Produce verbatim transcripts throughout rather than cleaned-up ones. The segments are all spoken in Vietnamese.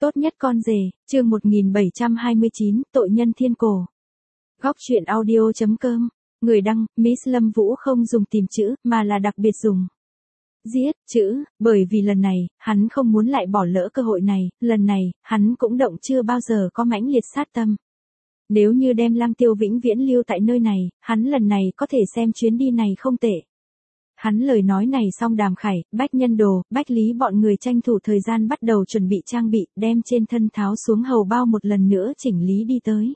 Tốt nhất con rể, chương một nghìn bảy trăm hai mươi chín, tội nhân thiên cổ. Góc truyện audio chấm com. Người đăng, Miss Lâm Vũ không dùng tìm chữ, mà là đặc biệt dùng giết chữ, bởi vì lần này, hắn không muốn lại bỏ lỡ cơ hội này, lần này, hắn cũng động chưa bao giờ có mãnh liệt sát tâm. Nếu như đem Lăng Tiêu vĩnh viễn lưu tại nơi này, hắn lần này có thể xem chuyến đi này không tệ. Hắn lời nói này xong Đàm Khải, Bách Nhân Đồ, Bách Lý bọn người tranh thủ thời gian bắt đầu chuẩn bị trang bị, đem trên thân tháo xuống hầu bao một lần nữa chỉnh lý đi tới.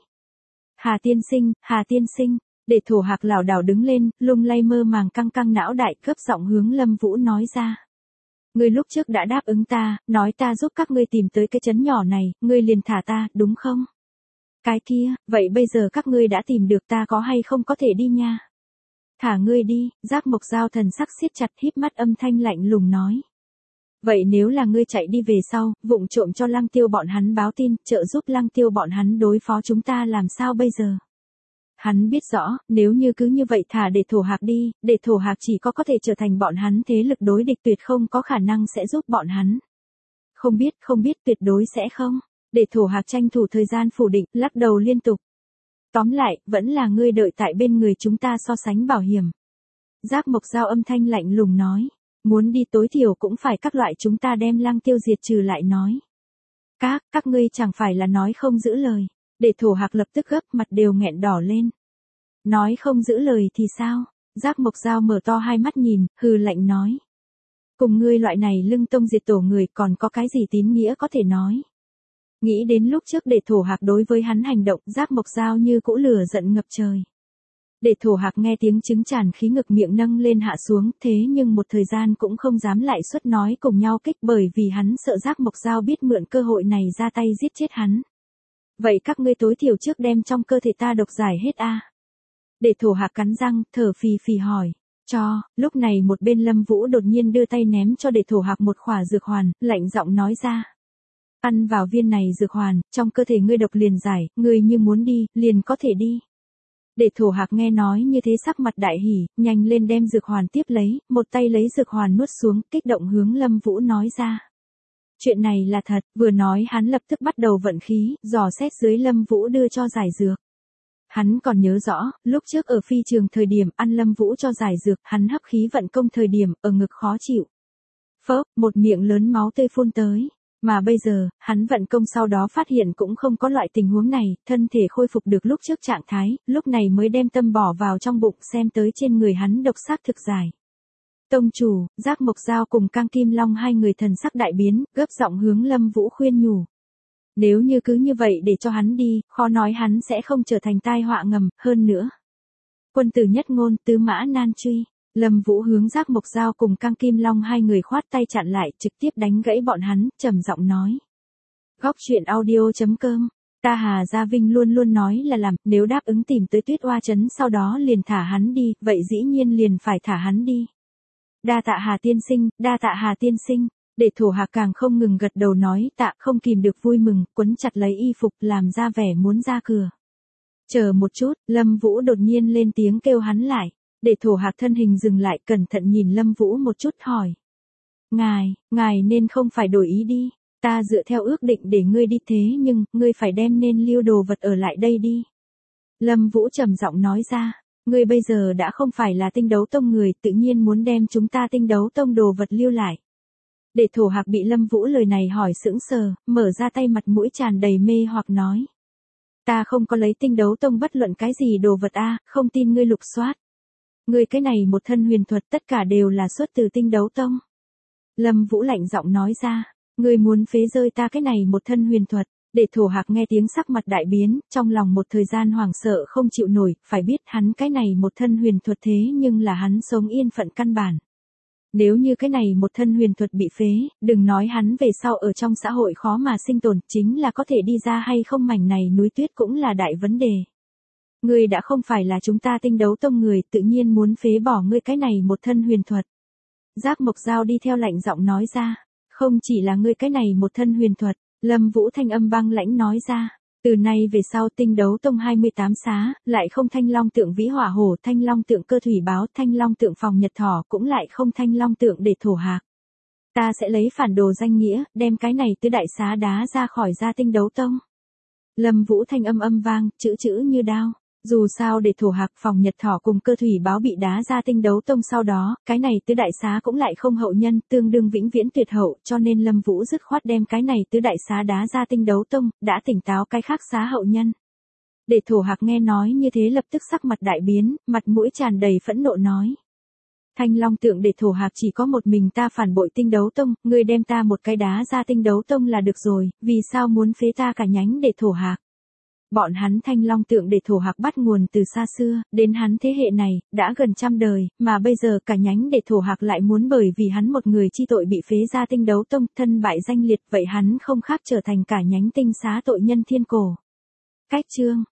Hà tiên sinh, Hà tiên sinh, để Thổ Hạc lảo đảo đứng lên, lung lay mơ màng căng căng não đại, cấp giọng hướng Lâm Vũ nói ra. Ngươi lúc trước đã đáp ứng ta, nói ta giúp các ngươi tìm tới cái trấn nhỏ này, ngươi liền thả ta, đúng không? Cái kia, vậy bây giờ các ngươi đã tìm được ta có hay không có thể đi nha? Thả ngươi đi, Giác Mộc Giao thần sắc siết chặt híp mắt âm thanh lạnh lùng nói. Vậy nếu là ngươi chạy đi về sau, vụng trộm cho Lăng Tiêu bọn hắn báo tin, trợ giúp Lăng Tiêu bọn hắn đối phó chúng ta làm sao bây giờ? Hắn biết rõ, nếu như cứ như vậy thả để Thổ Hạc đi, để Thổ Hạc chỉ có có thể trở thành bọn hắn thế lực đối địch tuyệt không có khả năng sẽ giúp bọn hắn. Không biết, không biết tuyệt đối sẽ không. Để Thổ Hạc tranh thủ thời gian phủ định, lắc đầu liên tục. Tóm lại, vẫn là ngươi đợi tại bên người chúng ta so sánh bảo hiểm. Giác Mộc Giao âm thanh lạnh lùng nói. Muốn đi tối thiểu cũng phải các loại chúng ta đem Lăng Tiêu diệt trừ lại nói. Các, các ngươi chẳng phải là nói không giữ lời. Để Thổ Hạc lập tức gấp mặt đều nghẹn đỏ lên. Nói không giữ lời thì sao? Giác Mộc Giao mở to hai mắt nhìn, hừ lạnh nói. Cùng ngươi loại này lưng tông diệt tổ người còn có cái gì tín nghĩa có thể nói. Nghĩ đến lúc trước để Thổ Hạc đối với hắn hành động, Giác Mộc Giao như cũ lửa giận ngập trời. Để Thổ Hạc nghe tiếng chứng tràn khí ngực miệng nâng lên hạ xuống, thế nhưng một thời gian cũng không dám lại xuất nói cùng nhau kích bởi vì hắn sợ Giác Mộc Giao biết mượn cơ hội này ra tay giết chết hắn. Vậy các ngươi tối thiểu trước đem trong cơ thể ta độc giải hết a. Để Thổ Hạc cắn răng, thở phì phì hỏi. Cho, lúc này một bên Lâm Vũ đột nhiên đưa tay ném cho để Thổ Hạc một khỏa dược hoàn, lạnh giọng nói ra. Ăn vào viên này dược hoàn, trong cơ thể ngươi độc liền giải, ngươi như muốn đi, liền có thể đi. Để Thổ Hạc nghe nói như thế sắc mặt đại hỉ, nhanh lên đem dược hoàn tiếp lấy, một tay lấy dược hoàn nuốt xuống, kích động hướng Lâm Vũ nói ra. Chuyện này là thật, vừa nói hắn lập tức bắt đầu vận khí, dò xét dưới Lâm Vũ đưa cho giải dược. Hắn còn nhớ rõ, lúc trước ở phi trường thời điểm ăn Lâm Vũ cho giải dược, hắn hấp khí vận công thời điểm, ở ngực khó chịu. Phớp, một miệng lớn máu tươi phun tới. Mà bây giờ, hắn vận công sau đó phát hiện cũng không có loại tình huống này, thân thể khôi phục được lúc trước trạng thái, lúc này mới đem tâm bỏ vào trong bụng xem tới trên người hắn độc xác thực giải. Tông chủ, Giác Mộc Giao cùng Cang Kim Long hai người thần sắc đại biến, gấp giọng hướng Lâm Vũ khuyên nhủ. Nếu như cứ như vậy để cho hắn đi, khó nói hắn sẽ không trở thành tai họa ngầm, hơn nữa. Quân tử nhất ngôn, tứ mã nan truy. Lâm Vũ hướng Giác Mộc Giao cùng Cang Kim Long hai người khoát tay chặn lại, trực tiếp đánh gãy bọn hắn, trầm giọng nói. Góc truyện audio chấm com. Ta Hà Gia Vinh luôn luôn nói là làm, nếu đáp ứng tìm tới Tuyết Oa trấn sau đó liền thả hắn đi, vậy dĩ nhiên liền phải thả hắn đi. Đa tạ Hà tiên sinh, đa tạ Hà tiên sinh. Để Thổ Hạc càng không ngừng gật đầu nói tạ, không kìm được vui mừng, quấn chặt lấy y phục làm ra vẻ muốn ra cửa. Chờ một chút, Lâm Vũ đột nhiên lên tiếng kêu hắn lại. Để Thổ Hạc thân hình dừng lại cẩn thận nhìn Lâm Vũ một chút hỏi. Ngài, ngài nên không phải đổi ý đi, ta dựa theo ước định để ngươi đi thế nhưng, ngươi phải đem nên lưu đồ vật ở lại đây đi. Lâm Vũ trầm giọng nói ra, ngươi bây giờ đã không phải là Tinh Đấu Tông người, tự nhiên muốn đem chúng ta Tinh Đấu Tông đồ vật lưu lại. Để Thổ Hạc bị Lâm Vũ lời này hỏi sững sờ, mở ra tay mặt mũi tràn đầy mê hoặc nói. Ta không có lấy Tinh Đấu Tông bất luận cái gì đồ vật a, không tin ngươi lục soát. Ngươi cái này một thân huyền thuật tất cả đều là xuất từ Tinh Đấu Tông. Lâm Vũ lạnh giọng nói ra, ngươi muốn phế rơi ta cái này một thân huyền thuật. Để Thổ Hạc nghe tiếng sắc mặt đại biến, trong lòng một thời gian hoảng sợ không chịu nổi, phải biết hắn cái này một thân huyền thuật thế nhưng là hắn sống yên phận căn bản. Nếu như cái này một thân huyền thuật bị phế, đừng nói hắn về sau ở trong xã hội khó mà sinh tồn, chính là có thể đi ra hay không mảnh này núi tuyết cũng là đại vấn đề. Ngươi đã không phải là chúng ta Tinh Đấu Tông người, tự nhiên muốn phế bỏ ngươi cái này một thân huyền thuật. Giác Mộc Giao đi theo lạnh giọng nói ra, không chỉ là ngươi cái này một thân huyền thuật, Lâm Vũ thanh âm băng lãnh nói ra, từ nay về sau Tinh Đấu Tông hai mươi tám xá, lại không Thanh Long tượng Vĩ Hỏa Hổ, Thanh Long tượng Cơ Thủy Báo, Thanh Long tượng Phòng Nhật Thỏ, cũng lại không Thanh Long tượng để Thổ Hạc. Ta sẽ lấy phản đồ danh nghĩa, đem cái này tứ đại xá đá ra khỏi Gia Tinh Đấu Tông. Lâm Vũ thanh âm âm vang, chữ chữ như đao. Dù sao để thổ hạc phòng Nhật Thỏ cùng Cơ Thủy Báo bị đá Gia Tinh Đấu Tông sau đó, cái này tứ đại xá cũng lại không hậu nhân, tương đương vĩnh viễn tuyệt hậu, cho nên Lâm Vũ dứt khoát đem cái này tứ đại xá đá Gia Tinh Đấu Tông, đã tỉnh táo cái khác xá hậu nhân. Để thổ hạc nghe nói như thế lập tức sắc mặt đại biến, mặt mũi tràn đầy phẫn nộ nói. Thanh Long Tượng để thổ hạc chỉ có một mình ta phản bội Tinh Đấu Tông, ngươi đem ta một cái đá ra Tinh Đấu Tông là được rồi, vì sao muốn phế ta cả nhánh để thổ hạc? Bọn hắn Thanh Long Tượng để thổ hạc bắt nguồn từ xa xưa, đến hắn thế hệ này, đã gần trăm đời, mà bây giờ cả nhánh để thổ hạc lại muốn bởi vì hắn một người chi tội bị phế ra Tinh Đấu Tông, thân bại danh liệt, vậy hắn không khác trở thành cả nhánh tinh xá tội nhân thiên cổ. Cách chương